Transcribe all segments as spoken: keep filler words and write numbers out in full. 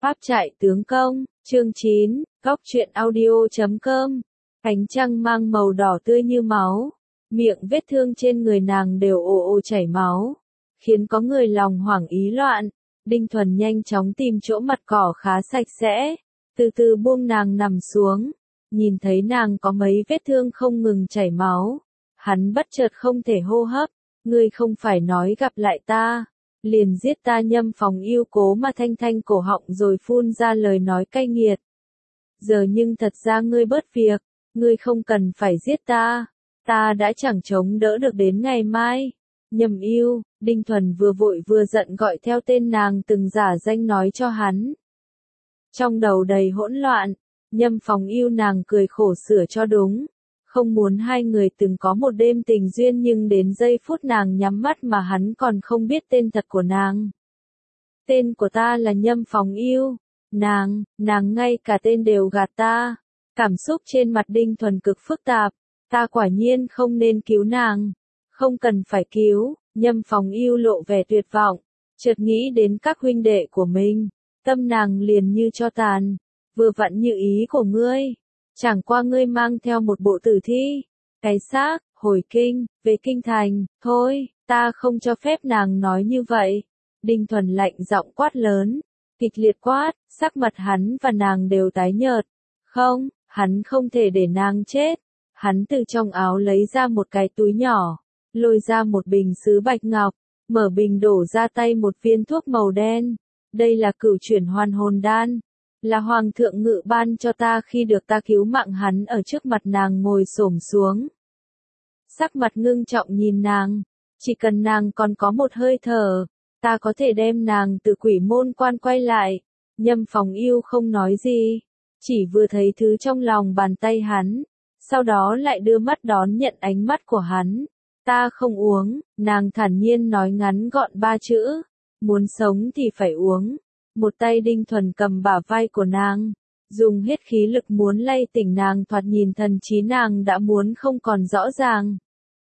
Pháp trại tướng công, chương chín, góc truyện audio chấm com. Ánh trăng mang màu đỏ tươi như máu, miệng vết thương trên người nàng đều ồ ồ chảy máu, khiến có người lòng hoảng ý loạn. Đinh Thuần nhanh chóng tìm chỗ mặt cỏ khá sạch sẽ, từ từ buông nàng nằm xuống, nhìn thấy nàng có mấy vết thương không ngừng chảy máu. Hắn bất chợt không thể hô hấp, ngươi không phải nói gặp lại ta, liền giết ta. Nhâm Phòng Yêu cố mà thanh thanh cổ họng rồi phun ra lời nói cay nghiệt. Giờ nhưng thật ra ngươi bớt việc, ngươi không cần phải giết ta, ta đã chẳng chống đỡ được đến ngày mai. Nhâm Yêu, Đinh Thuần vừa vội vừa giận gọi theo tên nàng từng giả danh nói cho hắn. Trong đầu đầy hỗn loạn, Nhâm Phòng Yêu nàng cười khổ sửa cho đúng. Không muốn hai người từng có một đêm tình duyên, nhưng đến giây phút nàng nhắm mắt mà hắn còn không biết tên thật của nàng. Tên của ta là Nhâm Phòng Yêu. Nàng, nàng ngay cả tên đều gạt ta. Cảm xúc trên mặt Đinh Thuần cực phức tạp. Ta quả nhiên không nên cứu nàng. Không cần phải cứu. Nhâm Phòng Yêu lộ vẻ tuyệt vọng. Chợt nghĩ đến các huynh đệ của mình. Tâm nàng liền như tro tàn. Vừa vặn như ý của ngươi. Chẳng qua ngươi mang theo một bộ tử thi, cái xác, hồi kinh, về kinh thành, thôi, ta không cho phép nàng nói như vậy. Đinh Thuần lạnh giọng quát lớn, kịch liệt quát, sắc mặt hắn và nàng đều tái nhợt. Không, hắn không thể để nàng chết. Hắn từ trong áo lấy ra một cái túi nhỏ, lôi ra một bình sứ bạch ngọc, mở bình đổ ra tay một viên thuốc màu đen. Đây là cửu chuyển hoàn hồn đan. Là hoàng thượng ngự ban cho ta khi được ta cứu mạng. Hắn ở trước mặt nàng ngồi xổm xuống. Sắc mặt ngưng trọng nhìn nàng. Chỉ cần nàng còn có một hơi thở, ta có thể đem nàng từ quỷ môn quan quay lại. Nhâm Phòng Yêu không nói gì, chỉ vừa thấy thứ trong lòng bàn tay hắn, sau đó lại đưa mắt đón nhận ánh mắt của hắn. Ta không uống, nàng thản nhiên nói ngắn gọn ba chữ. Muốn sống thì phải uống. Một tay Đinh Thuần cầm bả vai của nàng, dùng hết khí lực muốn lay tỉnh nàng. Thoạt nhìn thần trí nàng đã muốn không còn rõ ràng.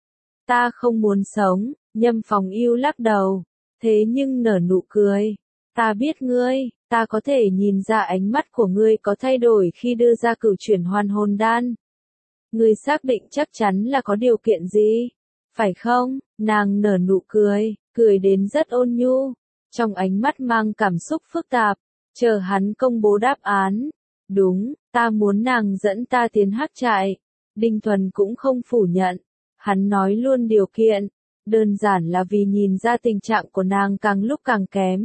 Ta không muốn sống. Nhâm Phòng Yêu lắc đầu, thế nhưng nở nụ cười. Ta biết ngươi, ta có thể nhìn ra ánh mắt của ngươi có thay đổi khi đưa ra cửu chuyển hoàn hồn đan. Ngươi xác định chắc chắn là có điều kiện gì, phải không? Nàng nở nụ cười, cười đến rất ôn nhu. Trong ánh mắt mang cảm xúc phức tạp, chờ hắn công bố đáp án. Đúng, ta muốn nàng dẫn ta tiến hắc trại. Đinh Thuần cũng không phủ nhận. Hắn nói luôn điều kiện, đơn giản là vì nhìn ra tình trạng của nàng càng lúc càng kém.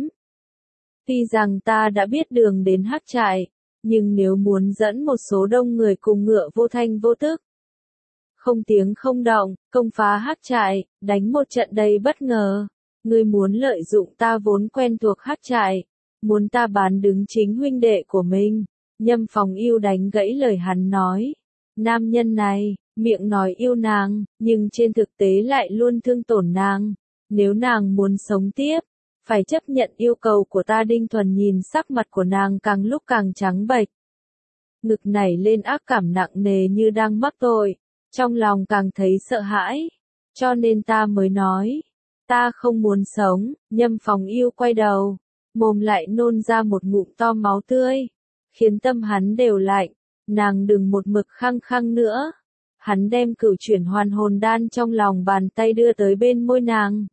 Tuy rằng ta đã biết đường đến hắc trại, nhưng nếu muốn dẫn một số đông người cùng ngựa vô thanh vô tức, không tiếng không động, công phá hắc trại, đánh một trận đầy bất ngờ. Ngươi muốn lợi dụng ta vốn quen thuộc hắc trại, muốn ta bán đứng chính huynh đệ của mình. Nhâm Phòng Yêu đánh gãy lời hắn nói. Nam nhân này, miệng nói yêu nàng, nhưng trên thực tế lại luôn thương tổn nàng. Nếu nàng muốn sống tiếp, phải chấp nhận yêu cầu của ta. Đinh Thuần nhìn sắc mặt của nàng càng lúc càng trắng bệch. Ngực nảy lên ác cảm nặng nề như đang mắc tội, trong lòng càng thấy sợ hãi. Cho nên ta mới nói. Ta không muốn sống. Nhâm Phòng Yêu quay đầu, mồm lại nôn ra một ngụm to máu tươi, khiến tâm hắn đều lạnh. Nàng đừng một mực khăng khăng nữa. Hắn đem cửu chuyển hoàn hồn đan trong lòng bàn tay đưa tới bên môi nàng,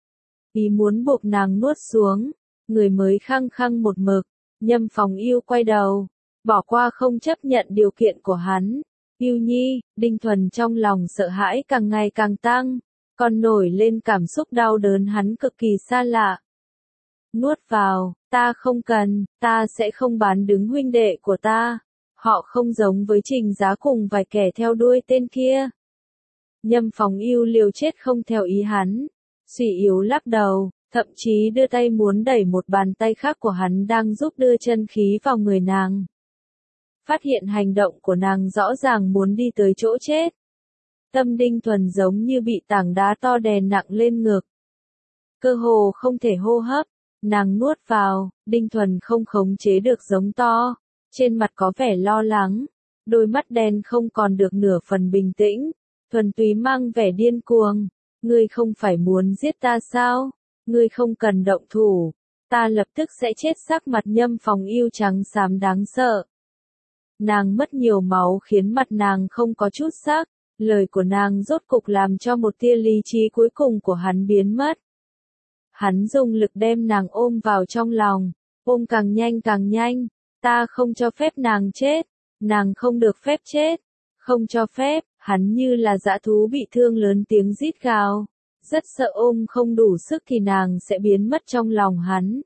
ý muốn buộc nàng nuốt xuống. Người mới khăng khăng một mực. Nhâm Phòng Yêu quay đầu, bỏ qua không chấp nhận điều kiện của hắn. Yêu nhi, Đinh Thuần trong lòng sợ hãi càng ngày càng tăng. Còn nổi lên cảm xúc đau đớn hắn cực kỳ xa lạ. Nuốt vào, ta không cần, ta sẽ không bán đứng huynh đệ của ta. Họ không giống với Trình Giá cùng vài kẻ theo đuôi tên kia. Nhâm Phòng Yêu liều chết không theo ý hắn. Suy yếu lắc đầu, thậm chí đưa tay muốn đẩy một bàn tay khác của hắn đang giúp đưa chân khí vào người nàng. Phát hiện hành động của nàng rõ ràng muốn đi tới chỗ chết. Tâm Đinh Thuần giống như bị tảng đá to đè nặng lên ngực. Cơ hồ không thể hô hấp, nàng nuốt vào. Đinh Thuần không khống chế được giống to, trên mặt có vẻ lo lắng, đôi mắt đen không còn được nửa phần bình tĩnh, thuần túy mang vẻ điên cuồng. Ngươi không phải muốn giết ta sao? Ngươi không cần động thủ, ta lập tức sẽ chết. Sắc mặt Nhâm Phòng Yêu trắng xám đáng sợ. Nàng mất nhiều máu khiến mặt nàng không có chút sắc, lời của nàng rốt cục làm cho một tia lý trí cuối cùng của hắn biến mất. Hắn dùng lực đem nàng ôm vào trong lòng, ôm càng nhanh càng nhanh, ta không cho phép nàng chết, nàng không được phép chết, không cho phép. Hắn như là dã thú bị thương lớn tiếng rít gào, rất sợ ôm không đủ sức thì nàng sẽ biến mất trong lòng hắn.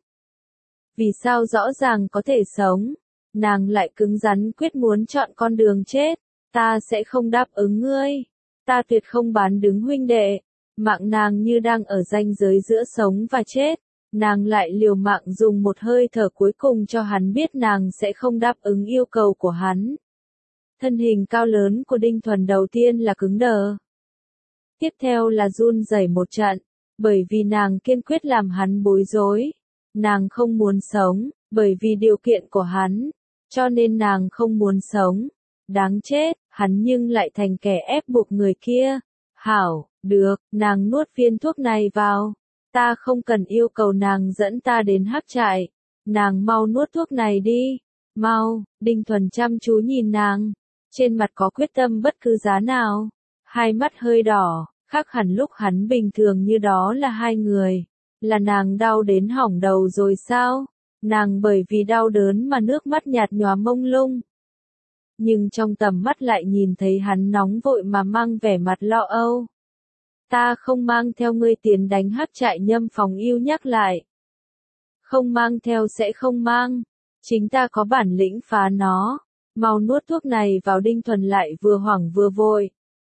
Vì sao rõ ràng có thể sống, nàng lại cứng rắn quyết muốn chọn con đường chết. Ta sẽ không đáp ứng ngươi, ta tuyệt không bán đứng huynh đệ. Mạng nàng như đang ở ranh giới giữa sống và chết, nàng lại liều mạng dùng một hơi thở cuối cùng cho hắn biết nàng sẽ không đáp ứng yêu cầu của hắn. Thân hình cao lớn của Đinh Thuần đầu tiên là cứng đờ. Tiếp theo là run rẩy một trận, bởi vì nàng kiên quyết làm hắn bối rối. Nàng không muốn sống, bởi vì điều kiện của hắn, cho nên nàng không muốn sống. Đáng chết, hắn nhưng lại thành kẻ ép buộc người kia. Hảo, được, nàng nuốt viên thuốc này vào. Ta không cần yêu cầu nàng dẫn ta đến hắc trại. Nàng mau nuốt thuốc này đi. Mau. Đinh Thuần chăm chú nhìn nàng. Trên mặt có quyết tâm bất cứ giá nào. Hai mắt hơi đỏ, khác hẳn lúc hắn bình thường như đó là hai người. Là nàng đau đến hỏng đầu rồi sao? Nàng bởi vì đau đớn mà nước mắt nhạt nhòa mông lung. Nhưng trong tầm mắt lại nhìn thấy hắn nóng vội mà mang vẻ mặt lo âu. Ta không mang theo ngươi tiến đánh hắc trại. Nhâm Phòng Yêu nhắc lại. Không mang theo sẽ không mang. Chính ta có bản lĩnh phá nó. Mau nuốt thuốc này vào. Đinh Thuần lại vừa hoảng vừa vội.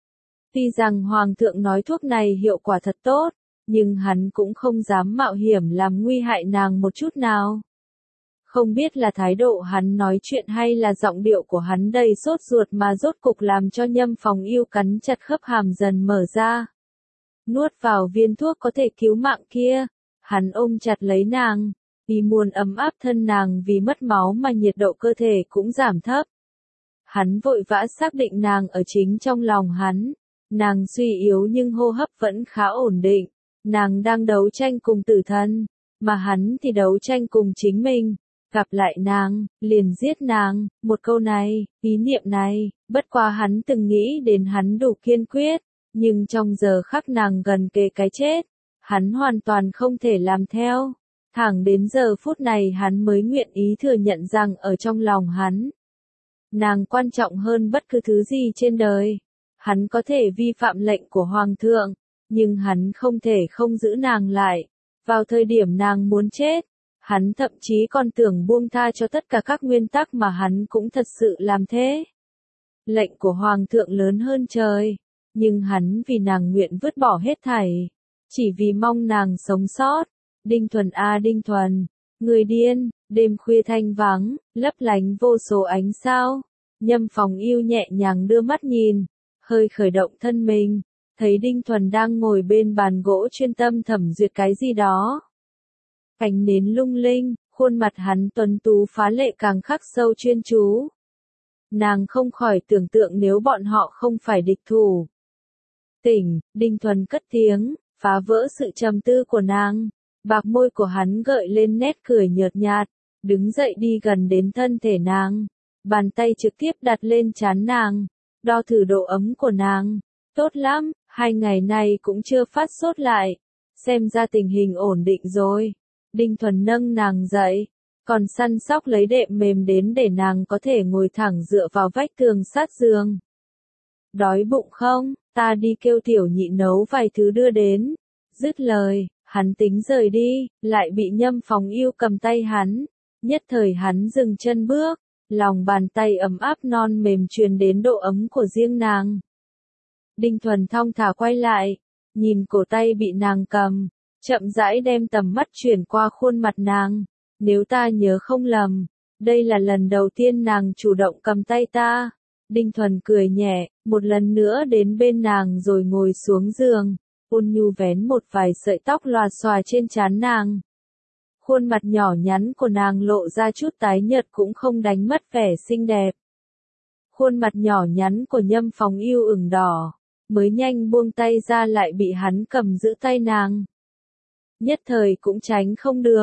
Tuy rằng Hoàng thượng nói thuốc này hiệu quả thật tốt, nhưng hắn cũng không dám mạo hiểm làm nguy hại nàng một chút nào. Không biết là thái độ hắn nói chuyện hay là giọng điệu của hắn đầy sốt ruột mà rốt cục làm cho Nhâm Phòng Yêu cắn chặt khớp hàm dần mở ra. Nuốt vào viên thuốc có thể cứu mạng kia, hắn ôm chặt lấy nàng, vì muốn ấm áp thân nàng vì mất máu mà nhiệt độ cơ thể cũng giảm thấp. Hắn vội vã xác định nàng ở chính trong lòng hắn, nàng suy yếu nhưng hô hấp vẫn khá ổn định, nàng đang đấu tranh cùng tử thần, mà hắn thì đấu tranh cùng chính mình. Gặp lại nàng, liền giết nàng, một câu này, ý niệm này, bất quá hắn từng nghĩ đến hắn đủ kiên quyết, nhưng trong giờ khắc nàng gần kề cái chết, hắn hoàn toàn không thể làm theo. Thẳng đến giờ phút này hắn mới nguyện ý thừa nhận rằng ở trong lòng hắn, nàng quan trọng hơn bất cứ thứ gì trên đời. Hắn có thể vi phạm lệnh của Hoàng thượng, nhưng hắn không thể không giữ nàng lại. Vào thời điểm nàng muốn chết, hắn thậm chí còn tưởng buông tha cho tất cả các nguyên tắc mà hắn cũng thật sự làm thế. Lệnh của Hoàng thượng lớn hơn trời, nhưng hắn vì nàng nguyện vứt bỏ hết thảy, chỉ vì mong nàng sống sót. Đinh Thuần a Đinh Thuần, người điên. Đêm khuya thanh vắng, lấp lánh vô số ánh sao. Nhâm Phòng Yêu nhẹ nhàng đưa mắt nhìn, hơi khởi động thân mình, thấy Đinh Thuần đang ngồi bên bàn gỗ chuyên tâm thẩm duyệt cái gì đó. Ánh nến lung linh, khuôn mặt hắn tuấn tú phá lệ càng khắc sâu chuyên chú. Nàng không khỏi tưởng tượng nếu bọn họ không phải địch thủ. Tỉnh, Đinh Thuần cất tiếng, phá vỡ sự trầm tư của nàng. Bạc môi của hắn gợi lên nét cười nhợt nhạt, đứng dậy đi gần đến thân thể nàng. Bàn tay trực tiếp đặt lên trán nàng, đo thử độ ấm của nàng. Tốt lắm, hai ngày nay cũng chưa phát sốt lại. Xem ra tình hình ổn định rồi. Đinh Thuần nâng nàng dậy, còn săn sóc lấy đệm mềm đến để nàng có thể ngồi thẳng dựa vào vách tường sát giường. Đói bụng không, ta đi kêu tiểu nhị nấu vài thứ đưa đến. Dứt lời, hắn tính rời đi, lại bị Nhâm Phòng Yêu cầm tay hắn. Nhất thời hắn dừng chân bước, lòng bàn tay ấm áp non mềm truyền đến độ ấm của riêng nàng. Đinh Thuần thong thả quay lại, nhìn cổ tay bị nàng cầm, chậm rãi đem tầm mắt chuyển qua khuôn mặt nàng. Nếu ta nhớ không lầm, đây là lần đầu tiên nàng chủ động cầm tay ta. Đinh Thuần cười nhẹ, một lần nữa đến bên nàng rồi ngồi xuống giường, ôn nhu vén một vài sợi tóc lòa xòa trên trán nàng. Khuôn mặt nhỏ nhắn của nàng lộ ra chút tái nhợt cũng không đánh mất vẻ xinh đẹp. Khuôn mặt nhỏ nhắn của Nhâm Phòng Yêu ửng đỏ, mới nhanh buông tay ra lại bị hắn cầm giữ tay nàng. Nhất thời cũng tránh không được,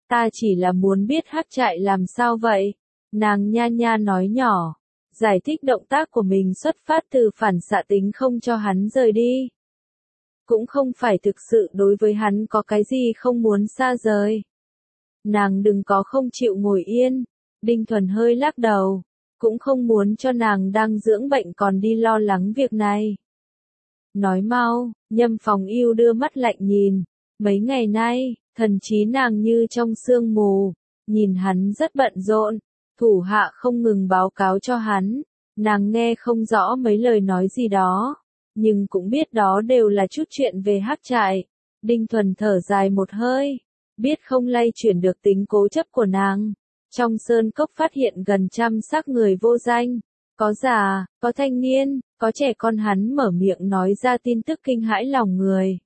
Ta chỉ là muốn biết Hắc Trại làm sao vậy? Nàng nha nha nói nhỏ, giải thích động tác của mình xuất phát từ phản xạ tính không cho hắn rời đi. Cũng không phải thực sự đối với hắn có cái gì không muốn xa rời. Nàng đừng có không chịu ngồi yên. Đinh Thuần hơi lắc đầu, cũng không muốn cho nàng đang dưỡng bệnh còn đi lo lắng việc này. Nói mau, Nhâm Phòng Yêu đưa mắt lạnh nhìn, mấy ngày nay, thần trí nàng như trong sương mù, nhìn hắn rất bận rộn, thủ hạ không ngừng báo cáo cho hắn, nàng nghe không rõ mấy lời nói gì đó, nhưng cũng biết đó đều là chút chuyện về Hắc Trại. Đinh Thuần thở dài một hơi, biết không lay chuyển được tính cố chấp của nàng. Trong sơn cốc phát hiện gần trăm xác người vô danh, có già, có thanh niên, có trẻ con, hắn mở miệng nói ra tin tức kinh hãi lòng người.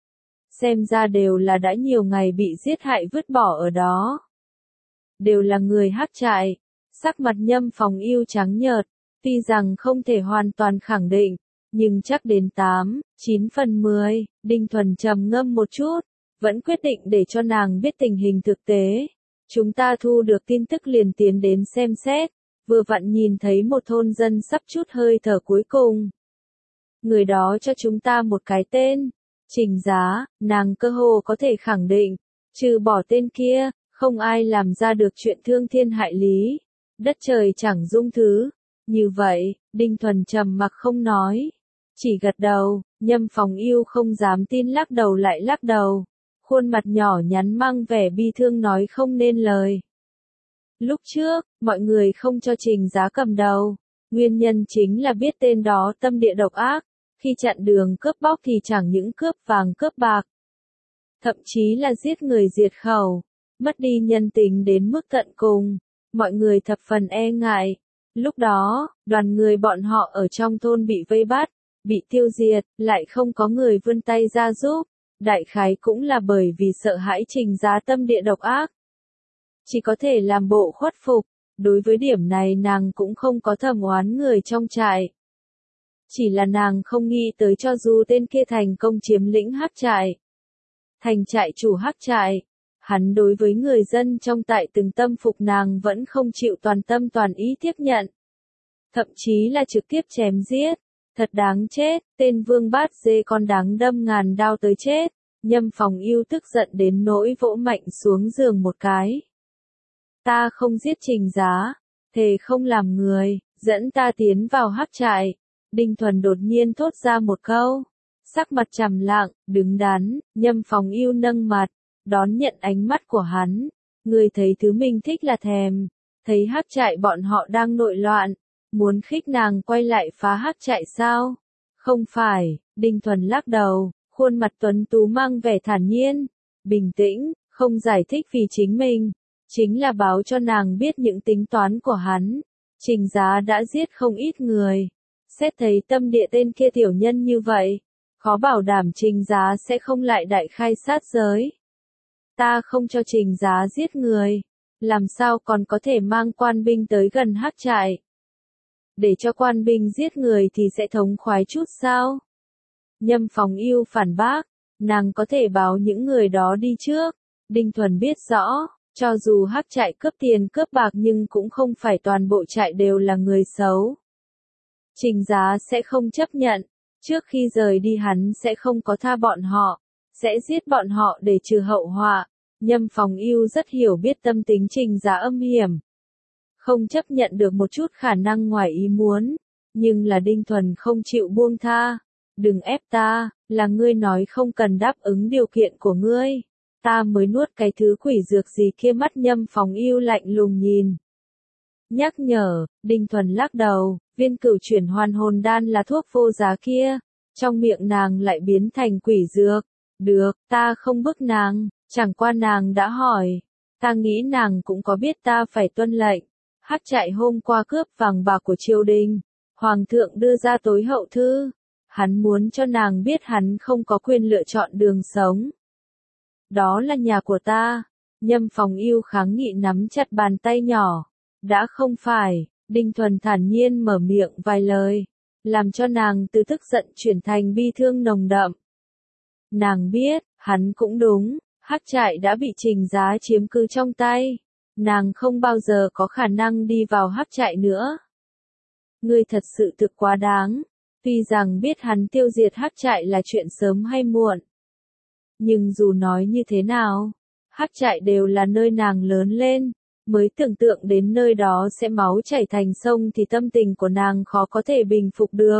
Xem ra đều là đã nhiều ngày bị giết hại vứt bỏ ở đó. Đều là người Hắc Trại. Sắc mặt Nhâm Phòng Yêu trắng nhợt, tuy rằng không thể hoàn toàn khẳng định, nhưng chắc đến tám, chín phần mười, Đinh Thuần trầm ngâm một chút, vẫn quyết định để cho nàng biết tình hình thực tế. Chúng ta thu được tin tức liền tiến đến xem xét, vừa vặn nhìn thấy một thôn dân sắp chút hơi thở cuối cùng. Người đó cho chúng ta một cái tên, Trình Giá, nàng cơ hồ có thể khẳng định, trừ bỏ tên kia, không ai làm ra được chuyện thương thiên hại lý, đất trời chẳng dung thứ. Như vậy, Đinh Thuần trầm mặc không nói, chỉ gật đầu. Nhâm Phòng Yêu không dám tin lắc đầu lại lắc đầu, khuôn mặt nhỏ nhắn mang vẻ bi thương nói không nên lời. Lúc trước, mọi người không cho Trình Giá cầm đầu, nguyên nhân chính là biết tên đó tâm địa độc ác, khi chặn đường cướp bóc thì chẳng những cướp vàng cướp bạc, thậm chí là giết người diệt khẩu, mất đi nhân tính đến mức tận cùng, mọi người thập phần e ngại. Lúc đó, đoàn người bọn họ ở trong thôn bị vây bắt, bị tiêu diệt, lại không có người vươn tay ra giúp, đại khái cũng là bởi vì sợ hãi Trình Giá tâm địa độc ác. Chỉ có thể làm bộ khuất phục, đối với điểm này nàng cũng không có thầm oán người trong trại. Chỉ là nàng không nghĩ tới cho dù tên kia thành công chiếm lĩnh Hắc Trại, thành trại chủ Hắc Trại, hắn đối với người dân trong trại từng tâm phục nàng vẫn không chịu toàn tâm toàn ý tiếp nhận. Thậm chí là trực tiếp chém giết, thật đáng chết, tên Vương Bát Dê con đáng đâm ngàn đao tới chết. Nhâm Phòng Yêu tức giận đến nỗi vỗ mạnh xuống giường một cái. Ta không giết Trình Giá, thề không làm người, dẫn ta tiến vào Hắc Trại. Đinh Thuần đột nhiên thốt ra một câu, sắc mặt trầm lặng, đứng đắn. Nhâm Phòng Yêu nâng mặt, đón nhận ánh mắt của hắn. Người thấy thứ mình thích là thèm, thấy Hắc Trại bọn họ đang nội loạn, muốn khích nàng quay lại phá Hắc Trại sao? Không phải. Đinh Thuần lắc đầu, khuôn mặt tuấn tú mang vẻ thản nhiên, bình tĩnh, không giải thích vì chính mình, chính là báo cho nàng biết những tính toán của hắn. Trình Giá đã giết không ít người, xét thấy tâm địa tên kia tiểu nhân như vậy, khó bảo đảm Trình Giá sẽ không lại đại khai sát giới. Ta không cho Trình Giá giết người, làm sao còn có thể mang quan binh tới gần Hắc Trại? Để cho quan binh giết người thì sẽ thống khoái chút sao? Nhâm Phòng Yêu phản bác, nàng có thể báo những người đó đi trước. Đinh Thuần biết rõ, cho dù Hắc Trại cướp tiền cướp bạc nhưng cũng không phải toàn bộ trại đều là người xấu. Trình Giá sẽ không chấp nhận, trước khi rời đi hắn sẽ không có tha bọn họ, sẽ giết bọn họ để trừ hậu họa. Nhâm Phòng Yêu rất hiểu biết tâm tính Trình Giá âm hiểm, không chấp nhận được một chút khả năng ngoài ý muốn, nhưng là Đinh Thuần không chịu buông tha. Đừng ép ta, là ngươi nói không cần đáp ứng điều kiện của ngươi, ta mới nuốt cái thứ quỷ dược gì kia. Mắt Nhâm Phòng Yêu lạnh lùng nhìn. Nhắc nhở. Đinh Thuần lắc đầu, viên cửu chuyển hoàn hồn đan là thuốc vô giá kia, trong miệng nàng lại biến thành quỷ dược. Được, ta không bức nàng, chẳng qua nàng đã hỏi, ta nghĩ nàng cũng có biết ta phải tuân lệnh. Hắc Trại hôm qua cướp vàng bạc của triều đình, hoàng thượng đưa ra tối hậu thư. Hắn muốn cho nàng biết hắn không có quyền lựa chọn đường sống. Đó là nhà của ta. Nhâm Phòng Yêu kháng nghị nắm chặt bàn tay nhỏ. Đã không phải. Đinh Thuần thản nhiên mở miệng vài lời, làm cho nàng từ tức giận chuyển thành bi thương nồng đậm. Nàng biết, hắn cũng đúng, Hắc trại đã bị Trình Giá chiếm cứ trong tay. Nàng không bao giờ có khả năng đi vào hắc trại nữa. Ngươi thật sự thực quá đáng. Tuy rằng biết hắn tiêu diệt hắc trại là chuyện sớm hay muộn. Nhưng dù nói như thế nào, hắc trại đều là nơi nàng lớn lên. Mới tưởng tượng đến nơi đó sẽ máu chảy thành sông thì tâm tình của nàng khó có thể bình phục được.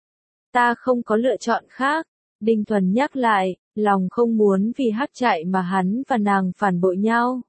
Ta không có lựa chọn khác. Đinh Thuần nhắc lại, lòng không muốn vì hắc trại mà hắn và nàng phản bội nhau.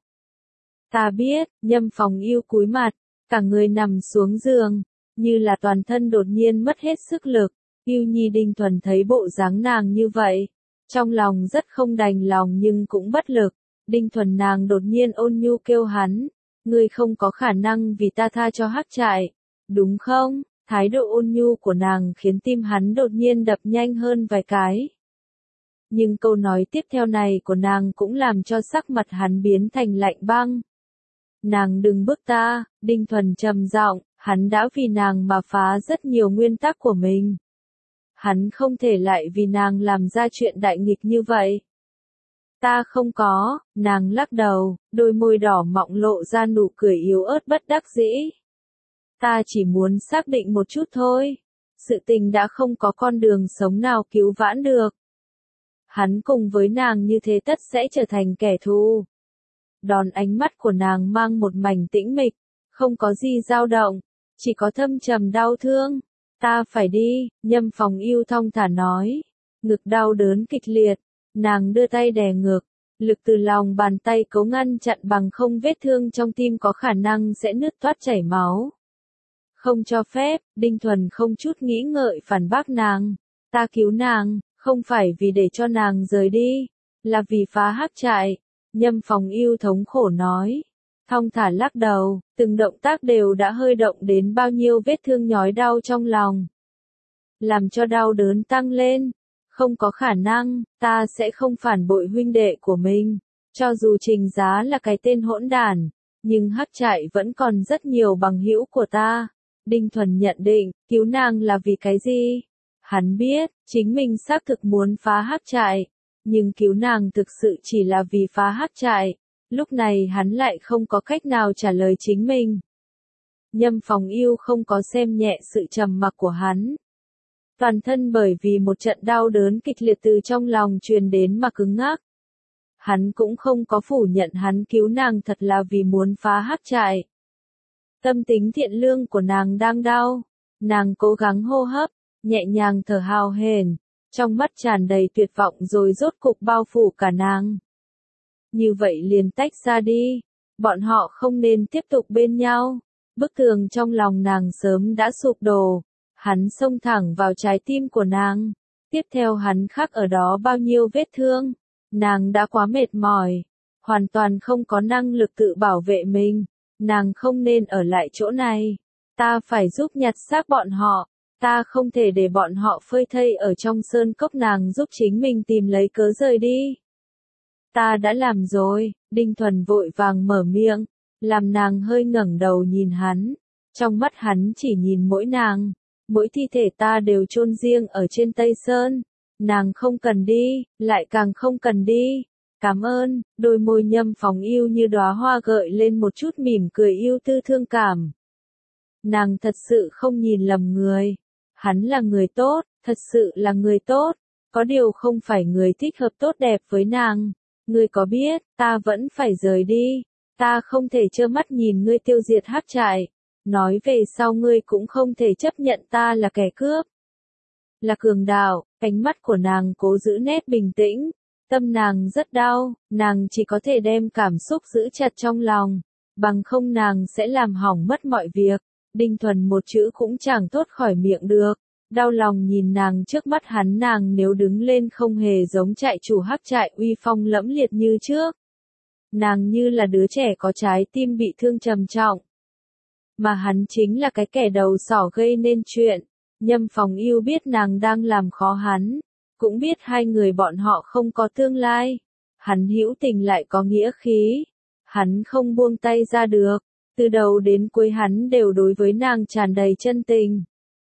Ta biết, Nhâm Phòng Yêu cúi mặt, cả người nằm xuống giường, như là toàn thân đột nhiên mất hết sức lực. Yêu Nhi Đinh Thuần thấy bộ dáng nàng như vậy, trong lòng rất không đành lòng nhưng cũng bất lực. Đinh Thuần nàng đột nhiên ôn nhu kêu hắn, ngươi không có khả năng vì ta tha cho hắc trại, đúng không? Thái độ ôn nhu của nàng khiến tim hắn đột nhiên đập nhanh hơn vài cái. Nhưng câu nói tiếp theo này của nàng cũng làm cho sắc mặt hắn biến thành lạnh băng. Nàng đừng bức ta, Đinh Thuần trầm giọng, hắn đã vì nàng mà phá rất nhiều nguyên tắc của mình. Hắn không thể lại vì nàng làm ra chuyện đại nghịch như vậy. Ta không có, nàng lắc đầu, đôi môi đỏ mọng lộ ra nụ cười yếu ớt bất đắc dĩ. Ta chỉ muốn xác định một chút thôi. Sự tình đã không có con đường sống nào cứu vãn được. Hắn cùng với nàng như thế tất sẽ trở thành kẻ thù. Đòn ánh mắt của nàng mang một mảnh tĩnh mịch, không có gì dao động, chỉ có thâm trầm đau thương. Ta phải đi, Nhâm Phòng Yêu thong thả nói. Ngực đau đớn kịch liệt, nàng đưa tay đè ngực, lực từ lòng bàn tay cấu ngăn chặn bằng không vết thương trong tim có khả năng sẽ nứt toát chảy máu. Không cho phép, Đinh Thuần không chút nghĩ ngợi phản bác nàng. Ta cứu nàng, không phải vì để cho nàng rời đi, là vì phá hắc trại. Nhâm Phòng Yêu thống khổ nói. Thong thả lắc đầu, từng động tác đều đã hơi động đến bao nhiêu vết thương nhói đau trong lòng. Làm cho đau đớn tăng lên. Không có khả năng, ta sẽ không phản bội huynh đệ của mình. Cho dù Trình Giá là cái tên hỗn đản, nhưng hắc trại vẫn còn rất nhiều bằng hữu của ta. Đinh Thuần nhận định, cứu nàng là vì cái gì? Hắn biết, chính mình xác thực muốn phá hắc trại, nhưng cứu nàng thực sự chỉ là vì phá hắc trại. Lúc này hắn lại không có cách nào trả lời chính mình. Nhâm Phòng Yêu không có xem nhẹ sự trầm mặc của hắn. Toàn thân bởi vì một trận đau đớn kịch liệt từ trong lòng truyền đến mà cứng ngắc. Hắn cũng không có phủ nhận hắn cứu nàng thật là vì muốn phá hắc trại. Tâm tính thiện lương của nàng đang đau. Nàng cố gắng hô hấp, nhẹ nhàng thở hào hển, trong mắt tràn đầy tuyệt vọng rồi rốt cục bao phủ cả nàng. Như vậy liền tách ra đi, bọn họ không nên tiếp tục bên nhau. Bức tường trong lòng nàng sớm đã sụp đổ, hắn xông thẳng vào trái tim của nàng. Tiếp theo hắn khắc ở đó bao nhiêu vết thương, nàng đã quá mệt mỏi, hoàn toàn không có năng lực tự bảo vệ mình. Nàng không nên ở lại chỗ này, ta phải giúp nhặt xác bọn họ, ta không thể để bọn họ phơi thây ở trong sơn cốc. Nàng giúp chính mình tìm lấy cớ rời đi. Ta đã làm rồi, Đinh Thuần vội vàng mở miệng, làm nàng hơi ngẩng đầu nhìn hắn. Trong mắt hắn chỉ nhìn mỗi nàng, mỗi thi thể ta đều chôn riêng ở trên Tây Sơn. Nàng không cần đi, lại càng không cần đi. Cảm ơn, đôi môi Nhâm Phòng Yêu như đóa hoa gợi lên một chút mỉm cười yêu tư thương cảm. Nàng thật sự không nhìn lầm người. Hắn là người tốt, thật sự là người tốt. Có điều không phải người thích hợp tốt đẹp với nàng. Ngươi có biết, ta vẫn phải rời đi. Ta không thể trơ mắt nhìn ngươi tiêu diệt hắc trại. Nói về sau ngươi cũng không thể chấp nhận ta là kẻ cướp. Là cường đạo, ánh mắt của nàng cố giữ nét bình tĩnh. Tâm nàng rất đau, nàng chỉ có thể đem cảm xúc giữ chặt trong lòng. Bằng không nàng sẽ làm hỏng mất mọi việc. Đinh Thuần một chữ cũng chẳng thốt khỏi miệng được. Đau lòng nhìn nàng trước mắt hắn, nàng nếu đứng lên không hề giống trại chủ hắc trại uy phong lẫm liệt như trước. Nàng như là đứa trẻ có trái tim bị thương trầm trọng. Mà hắn chính là cái kẻ đầu sỏ gây nên chuyện. Nhâm Phòng Yêu biết nàng đang làm khó hắn, cũng biết hai người bọn họ không có tương lai. Hắn hữu tình lại có nghĩa khí. Hắn không buông tay ra được. Từ đầu đến cuối hắn đều đối với nàng tràn đầy chân tình.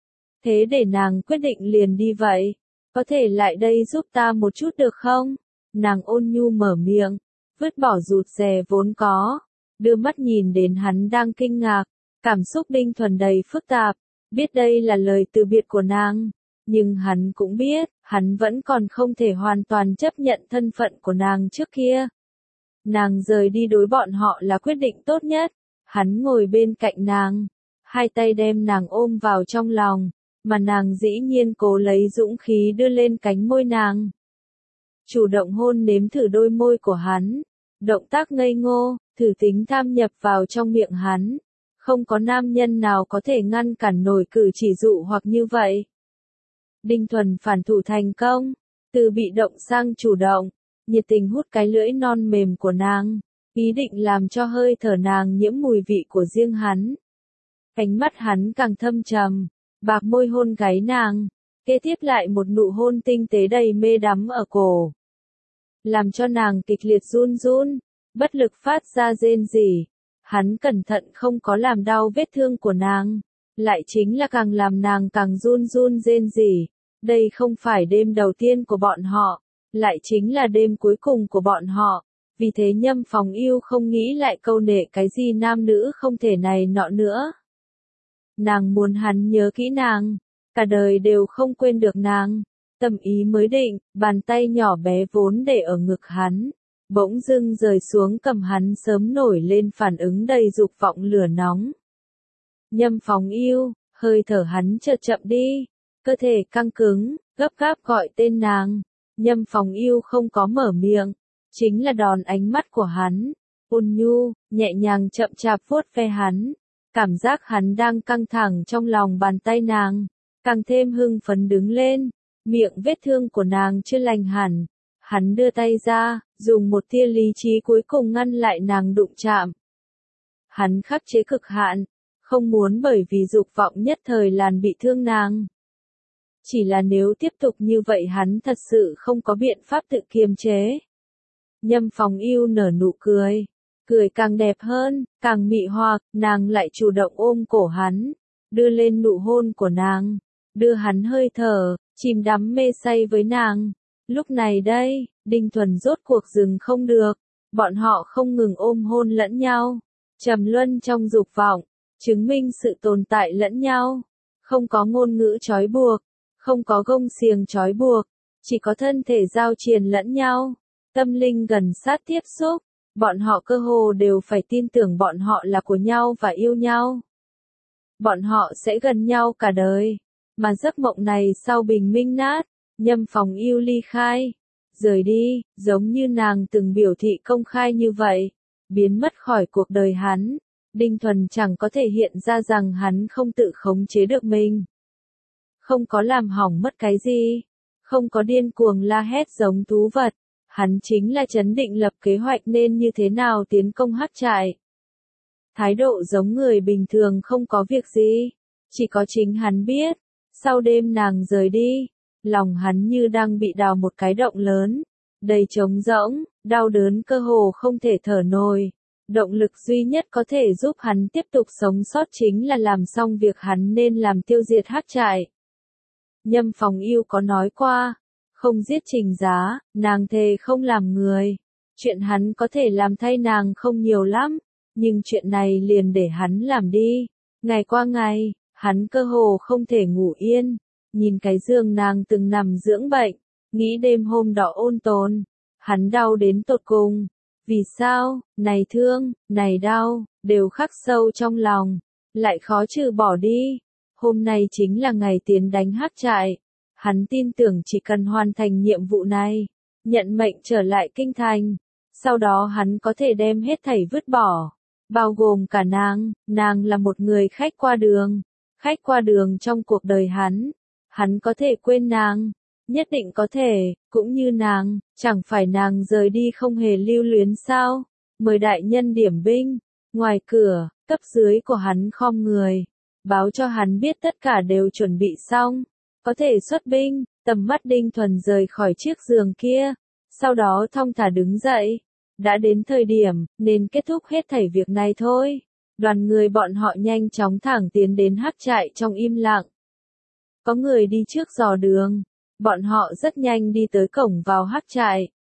Thế để nàng quyết định liền đi vậy. Có thể lại đây giúp ta một chút được không? Nàng ôn nhu mở miệng, vứt bỏ rụt rè vốn có, đưa mắt nhìn đến hắn đang kinh ngạc, cảm xúc Đinh Thuần đầy phức tạp, biết đây là lời từ biệt của nàng, nhưng hắn cũng biết, hắn vẫn còn không thể hoàn toàn chấp nhận thân phận của nàng trước kia. Nàng rời đi đối bọn họ là quyết định tốt nhất, hắn ngồi bên cạnh nàng, hai tay đem nàng ôm vào trong lòng, mà nàng dĩ nhiên cố lấy dũng khí đưa lên cánh môi nàng. Chủ động hôn nếm thử đôi môi của hắn, động tác ngây ngô, thử tính tham nhập vào trong miệng hắn. Không có nam nhân nào có thể ngăn cản nổi cử chỉ dụ hoặc như vậy. Đinh Thuần phản thủ thành công, từ bị động sang chủ động, nhiệt tình hút cái lưỡi non mềm của nàng, ý định làm cho hơi thở nàng nhiễm mùi vị của riêng hắn. Ánh mắt hắn càng thâm trầm, bạc môi hôn gáy nàng, kế tiếp lại một nụ hôn tinh tế đầy mê đắm ở cổ. Làm cho nàng kịch liệt run run, bất lực phát ra rên rỉ. Hắn cẩn thận không có làm đau vết thương của nàng, lại chính là càng làm nàng càng run run rên rỉ. Đây không phải đêm đầu tiên của bọn họ, lại chính là đêm cuối cùng của bọn họ. Vì thế Nhâm Phòng Yêu không nghĩ lại câu nệ cái gì nam nữ không thể này nọ nữa. Nàng muốn hắn nhớ kỹ nàng, cả đời đều không quên được nàng. Tâm ý mới định, bàn tay nhỏ bé vốn để ở ngực hắn, bỗng dưng rời xuống cầm hắn sớm nổi lên phản ứng đầy dục vọng lửa nóng. Nhâm Phòng Yêu, hơi thở hắn chợt chậm đi, cơ thể căng cứng, gấp gáp gọi tên nàng. Nhâm Phòng Yêu không có mở miệng, chính là đòn ánh mắt của hắn, ôn nhu, nhẹ nhàng chậm chạp vuốt ve hắn. Cảm giác hắn đang căng thẳng trong lòng bàn tay nàng, càng thêm hưng phấn đứng lên, miệng vết thương của nàng chưa lành hẳn. Hắn đưa tay ra, dùng một tia lý trí cuối cùng ngăn lại nàng đụng chạm. Hắn khắc chế cực hạn, không muốn bởi vì dục vọng nhất thời làm bị thương nàng. Chỉ là nếu tiếp tục như vậy hắn thật sự không có biện pháp tự kiềm chế. Nhâm Phòng Yêu nở nụ cười, cười càng đẹp hơn, càng mị hoặc, nàng lại chủ động ôm cổ hắn, đưa lên nụ hôn của nàng, đưa hắn hơi thở, chìm đắm mê say với nàng. Lúc này đây, Đinh Thuần rốt cuộc dừng không được, bọn họ không ngừng ôm hôn lẫn nhau, trầm luân trong dục vọng, chứng minh sự tồn tại lẫn nhau, không có ngôn ngữ trói buộc, không có gông xiềng trói buộc, chỉ có thân thể giao triền lẫn nhau, tâm linh gần sát tiếp xúc, bọn họ cơ hồ đều phải tin tưởng bọn họ là của nhau và yêu nhau. Bọn họ sẽ gần nhau cả đời, mà giấc mộng này sau bình minh nát. Nhâm Phòng Yêu ly khai, rời đi, giống như nàng từng biểu thị công khai như vậy, biến mất khỏi cuộc đời hắn. Đinh Thuần chẳng có thể hiện ra rằng hắn không tự khống chế được mình, không có làm hỏng mất cái gì, không có điên cuồng la hét giống thú vật. Hắn chính là trấn định lập kế hoạch nên như thế nào tiến công hắc trại. Thái độ giống người bình thường không có việc gì, chỉ có chính hắn biết. Sau đêm nàng rời đi, lòng hắn như đang bị đào một cái động lớn, đầy trống rỗng, đau đớn cơ hồ không thể thở nổi. Động lực duy nhất có thể giúp hắn tiếp tục sống sót chính là làm xong việc hắn nên làm, tiêu diệt hắc trại. Nhâm Phòng Yêu có nói qua, không giết Trình Giá, nàng thề không làm người. Chuyện hắn có thể làm thay nàng không nhiều lắm, nhưng chuyện này liền để hắn làm đi. Ngày qua ngày, hắn cơ hồ không thể ngủ yên, nhìn cái giường nàng từng nằm dưỡng bệnh, nghĩ đêm hôm đó ôn tồn, hắn đau đến tột cùng. Vì sao, này thương, này đau, đều khắc sâu trong lòng, lại khó trừ bỏ đi. Hôm nay chính là ngày tiến đánh hắc trại. Hắn tin tưởng chỉ cần hoàn thành nhiệm vụ này, nhận mệnh trở lại kinh thành, sau đó hắn có thể đem hết thảy vứt bỏ, bao gồm cả nàng. Nàng là một người khách qua đường, khách qua đường trong cuộc đời hắn. Hắn có thể quên nàng, nhất định có thể, cũng như nàng, chẳng phải nàng rời đi không hề lưu luyến sao? Mời đại nhân điểm binh. Ngoài cửa, cấp dưới của hắn khom người, báo cho hắn biết tất cả đều chuẩn bị xong, có thể xuất binh. Tầm mắt Đinh Thuần rời khỏi chiếc giường kia, sau đó thong thả đứng dậy. Đã đến thời điểm, nên kết thúc hết thảy việc này thôi. Đoàn người bọn họ nhanh chóng thẳng tiến đến hắc trại trong im lặng. Có người đi trước dò đường, bọn họ rất nhanh đi tới cổng vào hắc trại.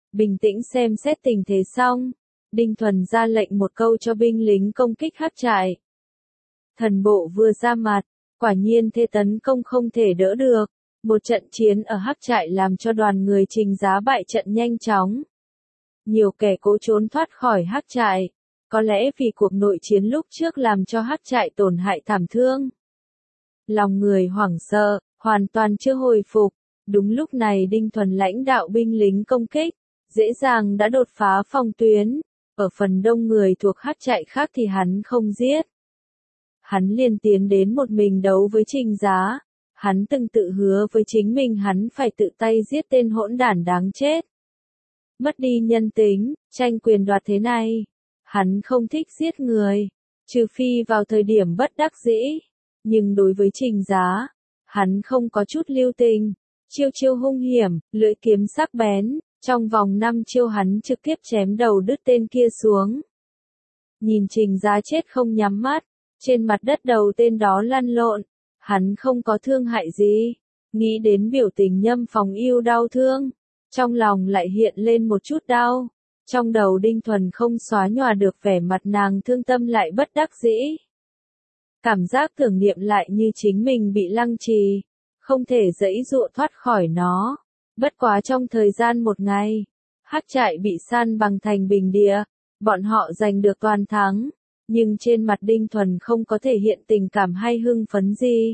Bình tĩnh xem xét tình thế xong, Đinh Thuần ra lệnh một câu cho binh lính công kích Hắc trại. Thần bộ vừa ra mặt, quả nhiên thế tấn công không thể đỡ được. Một trận chiến ở Hắc trại làm cho đoàn người Trình Giá bại trận nhanh chóng. Nhiều kẻ cố trốn thoát khỏi Hắc trại, có lẽ vì cuộc nội chiến lúc trước làm cho Hắc trại tổn hại thảm thương. Lòng người hoảng sợ, hoàn toàn chưa hồi phục. Đúng lúc này Đinh Thuần lãnh đạo binh lính công kích, dễ dàng đã đột phá phòng tuyến. Ở phần đông người thuộc Hắc trại khác thì hắn không giết. Hắn liền tiến đến một mình đấu với Trình Giá. Hắn từng tự hứa với chính mình hắn phải tự tay giết tên hỗn đản đáng chết. Mất đi nhân tính, tranh quyền đoạt thế này. Hắn không thích giết người, trừ phi vào thời điểm bất đắc dĩ. Nhưng đối với Trình Giá, hắn không có chút lưu tình. Chiêu chiêu hung hiểm, lưỡi kiếm sắc bén, trong vòng năm chiêu hắn trực tiếp chém đầu đứt tên kia xuống. Nhìn Trình Giá chết không nhắm mắt, trên mặt đất đầu tên đó lăn lộn, hắn không có thương hại gì. Nghĩ đến biểu tình Nhâm Phòng Yêu đau thương, trong lòng lại hiện lên một chút đau. Trong đầu Đinh Thuần không xóa nhòa được vẻ mặt nàng thương tâm lại bất đắc dĩ. Cảm giác tưởng niệm lại như chính mình bị lăng trì, không thể giãy giụa thoát khỏi nó. Bất quá trong thời gian một ngày, Hắc trại bị san bằng thành bình địa, bọn họ giành được toàn thắng, nhưng trên mặt Đinh Thuần không có thể hiện tình cảm hay hưng phấn gì.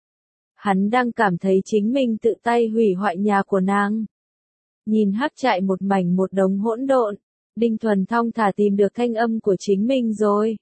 Hắn đang cảm thấy chính mình tự tay hủy hoại nhà của nàng. Nhìn Hắc trại một mảnh một đống hỗn độn, Đinh Thuần thong thả tìm được thanh âm của chính mình rồi.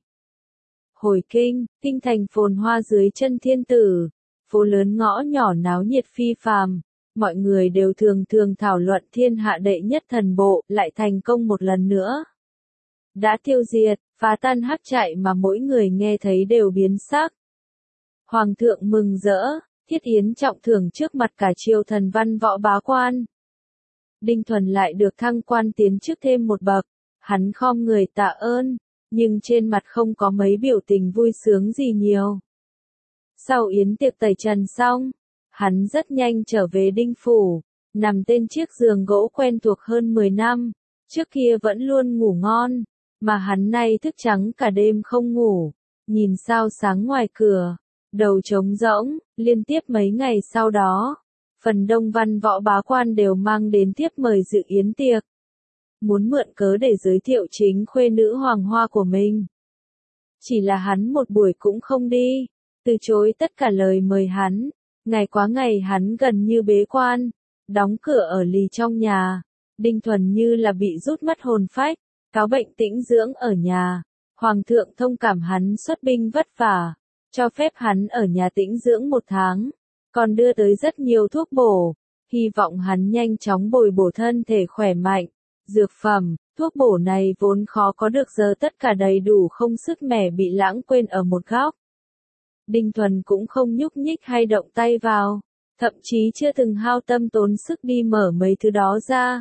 Hồi kinh, kinh thành phồn hoa dưới chân thiên tử, phố lớn ngõ nhỏ náo nhiệt phi phàm, mọi người đều thường thường thảo luận thiên hạ đệ nhất thần bộ lại thành công một lần nữa. Đã tiêu diệt, phá tan Hắc trại mà mỗi người nghe thấy đều biến sắc. Hoàng thượng mừng rỡ, thiết yến trọng thưởng trước mặt cả triều thần văn võ bá quan. Đinh Thuần lại được thăng quan tiến chức thêm một bậc, hắn khom người tạ ơn, nhưng trên mặt không có mấy biểu tình vui sướng gì nhiều. Sau yến tiệc tẩy trần xong, hắn rất nhanh trở về Đinh phủ, nằm trên chiếc giường gỗ quen thuộc hơn mười năm, trước kia vẫn luôn ngủ ngon, mà hắn nay thức trắng cả đêm không ngủ, nhìn sao sáng ngoài cửa, đầu trống rỗng, liên tiếp mấy ngày sau đó. Phần đông văn võ bá quan đều mang đến tiếp mời dự yến tiệc. Muốn mượn cớ để giới thiệu chính khuê nữ hoàng hoa của mình. Chỉ là hắn một buổi cũng không đi, từ chối tất cả lời mời hắn. Ngày quá ngày hắn gần như bế quan, đóng cửa ở lì trong nhà. Đinh Thuần như là bị rút mất hồn phách, cáo bệnh tĩnh dưỡng ở nhà. Hoàng thượng thông cảm hắn xuất binh vất vả, cho phép hắn ở nhà tĩnh dưỡng một tháng. Còn đưa tới rất nhiều thuốc bổ, hy vọng hắn nhanh chóng bồi bổ thân thể khỏe mạnh. Dược phẩm, thuốc bổ này vốn khó có được giờ tất cả đầy đủ không sức mẻ bị lãng quên ở một góc. Đinh Thuần cũng không nhúc nhích hay động tay vào, thậm chí chưa từng hao tâm tốn sức đi mở mấy thứ đó ra.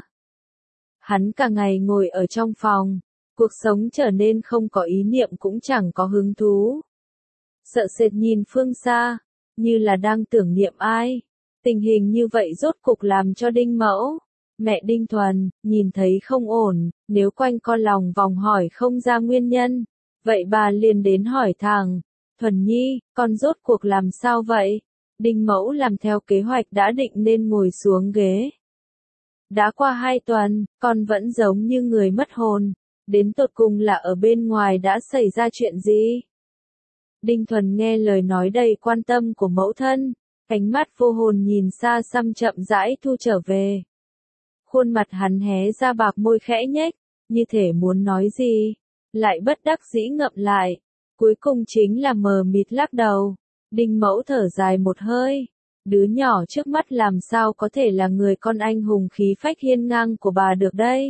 Hắn cả ngày ngồi ở trong phòng, cuộc sống trở nên không có ý niệm cũng chẳng có hứng thú. Sợ sệt nhìn phương xa, như là đang tưởng niệm ai. Tình hình như vậy rốt cục làm cho Đinh Mẫu, mẹ Đinh Thuần, nhìn thấy không ổn, nếu quanh co lòng vòng hỏi không ra nguyên nhân, vậy bà liền đến hỏi thẳng, Thuần Nhi, con rốt cuộc làm sao vậy? Đinh Mẫu làm theo kế hoạch đã định nên ngồi xuống ghế. Đã qua hai tuần, con vẫn giống như người mất hồn, đến tột cùng là ở bên ngoài đã xảy ra chuyện gì? Đinh Thuần nghe lời nói đầy quan tâm của mẫu thân, ánh mắt vô hồn nhìn xa xăm chậm rãi thu trở về. Khuôn mặt hắn hé ra bạc môi khẽ nhếch, như thể muốn nói gì, lại bất đắc dĩ ngậm lại, cuối cùng chính là mờ mịt lắc đầu. Đinh Mẫu thở dài một hơi, đứa nhỏ trước mắt làm sao có thể là người con anh hùng khí phách hiên ngang của bà được đây?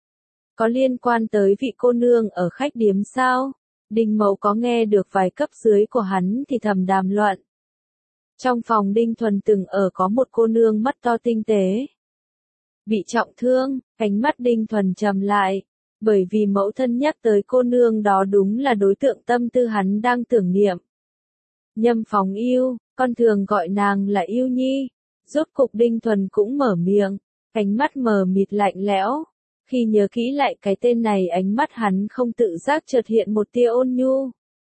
Có liên quan tới vị cô nương ở khách điếm sao? Đinh Mẫu có nghe được vài cấp dưới của hắn thì thầm đàm luận. Trong phòng Đinh Thuần từng ở có một cô nương mắt to tinh tế. Bị trọng thương, ánh mắt Đinh Thuần trầm lại, bởi vì mẫu thân nhắc tới cô nương đó đúng là đối tượng tâm tư hắn đang tưởng niệm. Nhâm Phòng Yêu, con thường gọi nàng là Yêu Nhi. Rốt cục Đinh Thuần cũng mở miệng, ánh mắt mờ mịt lạnh lẽo, Khi nhớ kỹ lại cái tên này ánh mắt hắn không tự giác chợt hiện một tia ôn nhu.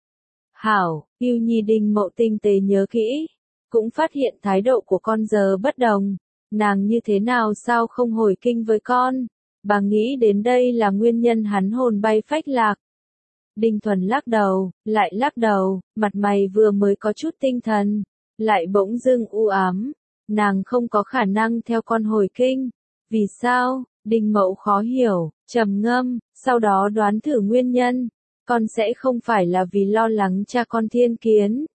Hảo, yêu nhi Đinh Mậu tinh tế nhớ kỹ, cũng phát hiện thái độ của con giờ bất đồng. Nàng như thế nào sao không hồi kinh với con? Bà nghĩ đến đây là nguyên nhân hắn hồn bay phách lạc. Đinh Thuần lắc đầu, lại lắc đầu, mặt mày vừa mới có chút tinh thần, lại bỗng dưng u ám. Nàng không có khả năng theo con hồi kinh. Vì sao? Đinh Mậu khó hiểu, trầm ngâm, sau đó đoán thử nguyên nhân. Con sẽ không phải là vì lo lắng cha con thiên kiến.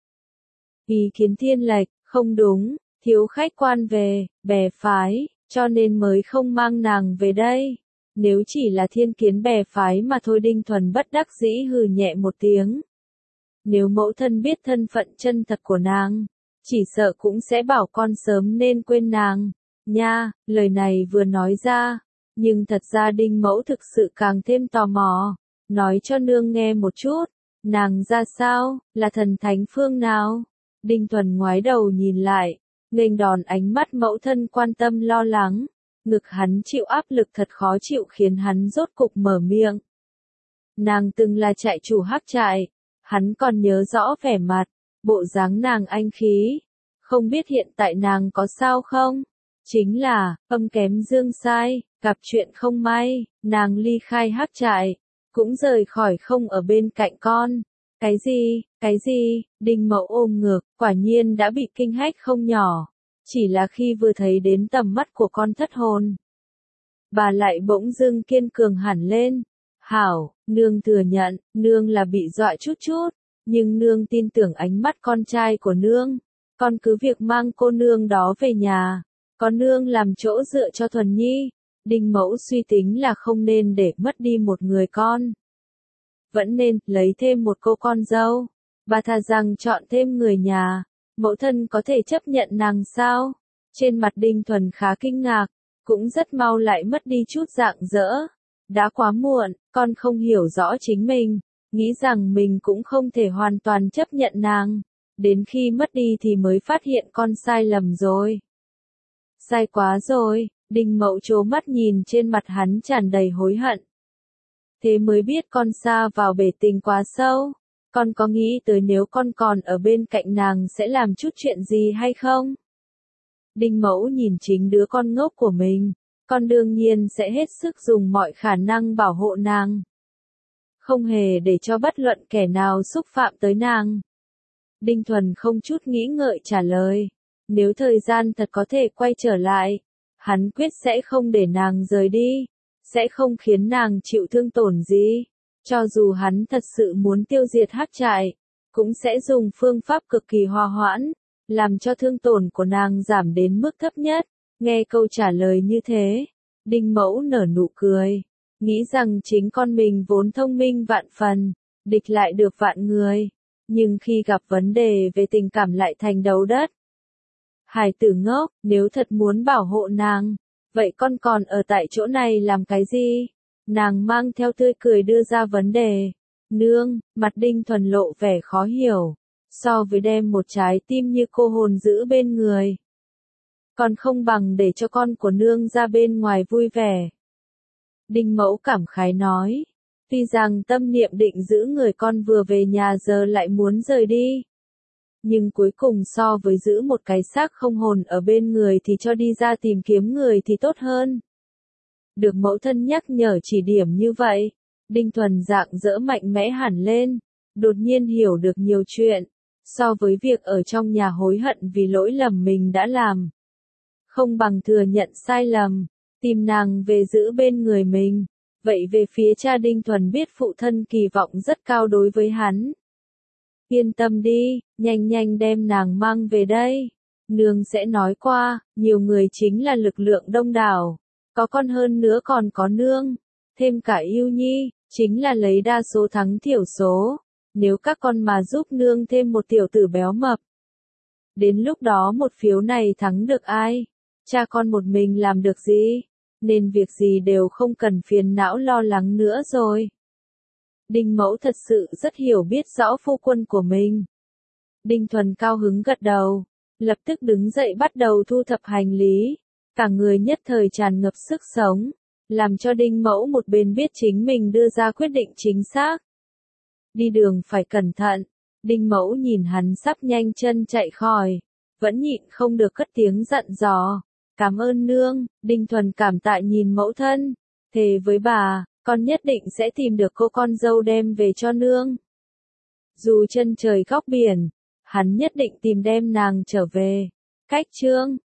Ý kiến thiên lệch, không đúng, thiếu khách quan về, bè phái, cho nên mới không mang nàng về đây. Nếu chỉ là thiên kiến bè phái mà thôi. Đinh Thuần bất đắc dĩ hừ nhẹ một tiếng. Nếu mẫu thân biết thân phận chân thật của nàng, chỉ sợ cũng sẽ bảo con sớm nên quên nàng. Nha, lời này vừa nói ra, nhưng thật ra Đinh Mẫu thực sự càng thêm tò mò. Nói cho nương nghe một chút, nàng ra sao, là thần thánh phương nào? Đinh Thuần ngoái đầu nhìn lại, nghênh đòn ánh mắt mẫu thân quan tâm lo lắng. Ngực hắn chịu áp lực thật khó chịu khiến hắn rốt cục mở miệng. Nàng từng là trại chủ hắc trại, hắn còn nhớ rõ vẻ mặt, bộ dáng nàng anh khí. Không biết hiện tại nàng có sao không? Chính là, âm kém dương sai, gặp chuyện không may, nàng ly khai hắc trại, cũng rời khỏi không ở bên cạnh con. Cái gì, cái gì, Đinh Mậu ôm ngược, quả nhiên đã bị kinh hách không nhỏ. Chỉ là khi vừa thấy đến tầm mắt của con thất hồn, bà lại bỗng dưng kiên cường hẳn lên. Hảo, nương thừa nhận, nương là bị dọa chút chút, nhưng nương tin tưởng ánh mắt con trai của nương. Con cứ việc mang cô nương đó về nhà, có nương làm chỗ dựa cho Thuần Nhi. Đinh Mẫu suy tính là không nên để mất đi một người con. Vẫn nên lấy thêm một cô con dâu. Bà thà rằng chọn thêm người nhà. Mẫu thân có thể chấp nhận nàng sao? Trên mặt Đinh Thuần khá kinh ngạc, cũng rất mau lại mất đi chút rạng rỡ. Đã quá muộn, con không hiểu rõ chính mình, nghĩ rằng mình cũng không thể hoàn toàn chấp nhận nàng. Đến khi mất đi thì mới phát hiện con sai lầm rồi. Sai quá rồi, Đinh Mậu trố mắt nhìn trên mặt hắn tràn đầy hối hận. Thế mới biết con sa vào bể tình quá sâu. Con có nghĩ tới nếu con còn ở bên cạnh nàng sẽ làm chút chuyện gì hay không? Đinh Mẫu nhìn chính đứa con ngốc của mình, con đương nhiên sẽ hết sức dùng mọi khả năng bảo hộ nàng. Không hề để cho bất luận kẻ nào xúc phạm tới nàng. Đinh Thuần không chút nghĩ ngợi trả lời. Nếu thời gian thật có thể quay trở lại, hắn quyết sẽ không để nàng rời đi, sẽ không khiến nàng chịu thương tổn gì. Cho dù hắn thật sự muốn tiêu diệt hắc trại, cũng sẽ dùng phương pháp cực kỳ hòa hoãn, làm cho thương tổn của nàng giảm đến mức thấp nhất. Nghe câu trả lời như thế, Đinh Mẫu nở nụ cười, nghĩ rằng chính con mình vốn thông minh vạn phần, địch lại được vạn người, nhưng khi gặp vấn đề về tình cảm lại thành đấu đất. Hải tử ngốc, nếu thật muốn bảo hộ nàng, vậy con còn ở tại chỗ này làm cái gì? Nàng mang theo tươi cười đưa ra vấn đề. Nương, mặt Đinh Thuần lộ vẻ khó hiểu, so với đem một trái tim như cô hồn giữ bên người. Còn không bằng để cho con của nương ra bên ngoài vui vẻ. Đinh Mẫu cảm khái nói, tuy rằng tâm niệm định giữ người con vừa về nhà giờ lại muốn rời đi. Nhưng cuối cùng so với giữ một cái xác không hồn ở bên người thì cho đi ra tìm kiếm người thì tốt hơn. Được mẫu thân nhắc nhở chỉ điểm như vậy, Đinh Thuần rạng rỡ mạnh mẽ hẳn lên, đột nhiên hiểu được nhiều chuyện, so với việc ở trong nhà hối hận vì lỗi lầm mình đã làm. Không bằng thừa nhận sai lầm, tìm nàng về giữ bên người mình. Vậy về phía cha Đinh Thuần biết phụ thân kỳ vọng rất cao đối với hắn. Yên tâm đi, nhanh nhanh đem nàng mang về đây. Nương sẽ nói qua, nhiều người chính là lực lượng đông đảo. Có con hơn nữa còn có nương. Thêm cả yêu nhi, chính là lấy đa số thắng thiểu số. Nếu các con mà giúp nương thêm một tiểu tử béo mập. Đến lúc đó một phiếu này thắng được ai? Cha con một mình làm được gì? Nên việc gì đều không cần phiền não lo lắng nữa rồi. Đinh Mẫu thật sự rất hiểu biết rõ phu quân của mình. Đinh Thuần cao hứng gật đầu, lập tức đứng dậy bắt đầu thu thập hành lý, cả người nhất thời tràn ngập sức sống. làm cho Đinh Mẫu một bên biết chính mình đưa ra quyết định chính xác. Đi đường phải cẩn thận, Đinh Mẫu nhìn hắn sắp nhanh chân chạy khỏi, vẫn nhịn không được cất tiếng giận dò. Cảm ơn nương, Đinh Thuần cảm tạ nhìn mẫu thân, thề với bà, con nhất định sẽ tìm được cô con dâu đem về cho nương. Dù chân trời góc biển, hắn nhất định tìm đem nàng trở về. Cách chương